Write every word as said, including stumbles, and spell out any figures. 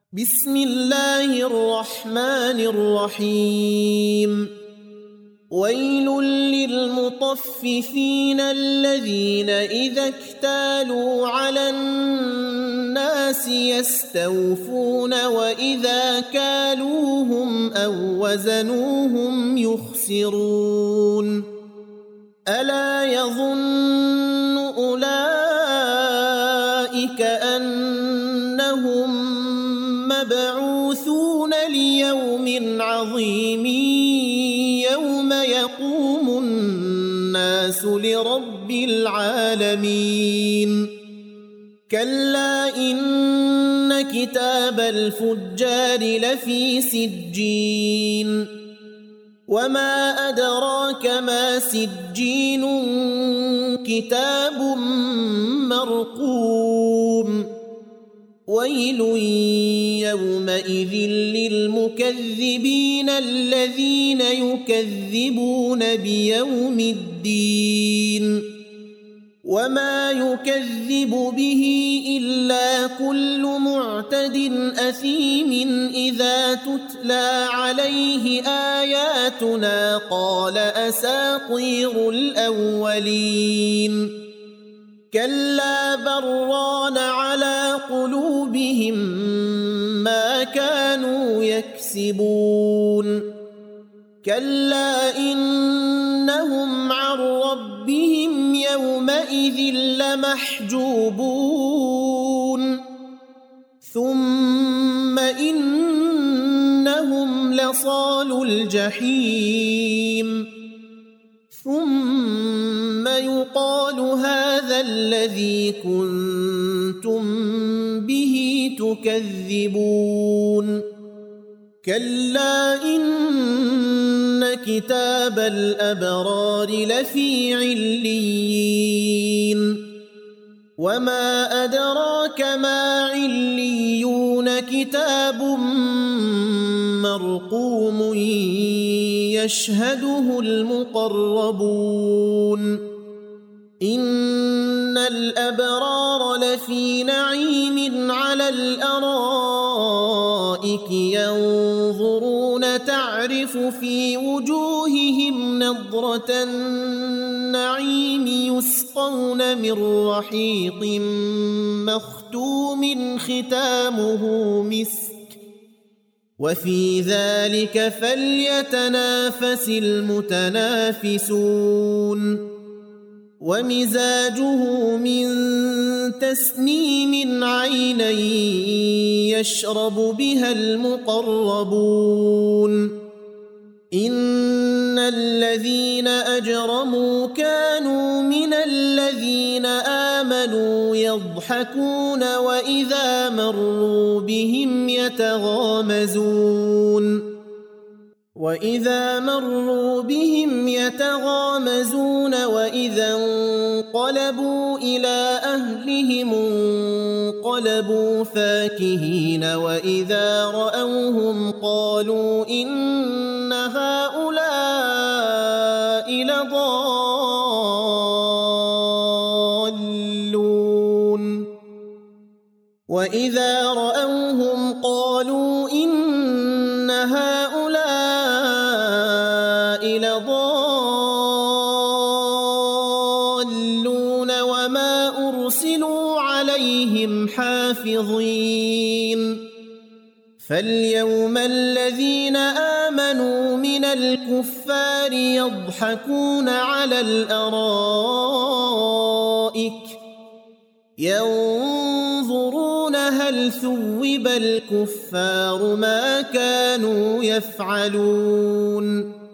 بسم الله الرحمن الرحيم ويل للمطففين الذين إذا اكتالوا على الناس يستوفون وإذا كالوهم أو وزنوهم يخسرون ألا يظن أولئك أنهم مبعوثون ليوم عظيم يوم يقوم الناس لرب العالمين كلا إن كتاب الفجار لفي سجين وما أدراك ما سجين كتاب مرقوم ويل يومئذ للمكذبين الذين يكذبون بيوم الدين وما يكذب به إلا كل معتد أثيم إذا تتلى عليه آياتنا قال أساطير الأولين كلا بران على قلوبهم ما كانوا يكسبون كلا إنهم عن ربهم يومئذ لمحجوبون ثم إنهم لصالو الجحيم ثم يقال هذا الذي كنتم به تكذبون كلا إن كتاب الأبرار لفي عليين وما أدراك ما عليون كتاب مرقوم يشهده المقربون إن الأبرار لفي نعيم على الأرائك ينظرون تعرف في وجوههم نضرة النعيم يسقون من رحيق مختوم ختامه مسك وفي ذلك فليتنافس المتنافسون ومزاجه من تسنيم عينا يشرب بها المقربون إن الذين أجرموا كانوا من الذين آمنوا يضحكون وإذا مروا بهم يتغامزون وإذا مروا بهم يتغامزون وإذا انقلبوا إلى أهلهم انقلبوا فاكهين وإذا رأوهم قالوا إن هؤلاء لضالون وإذا رأوهم قالوا إن هؤلاء لضالون وما أرسلوا عليهم حافظين فاليوم الذين آمنوا من الكفار يضحكون على الأرائك ينظرون هل ثوب الكفار ما كانوا يفعلون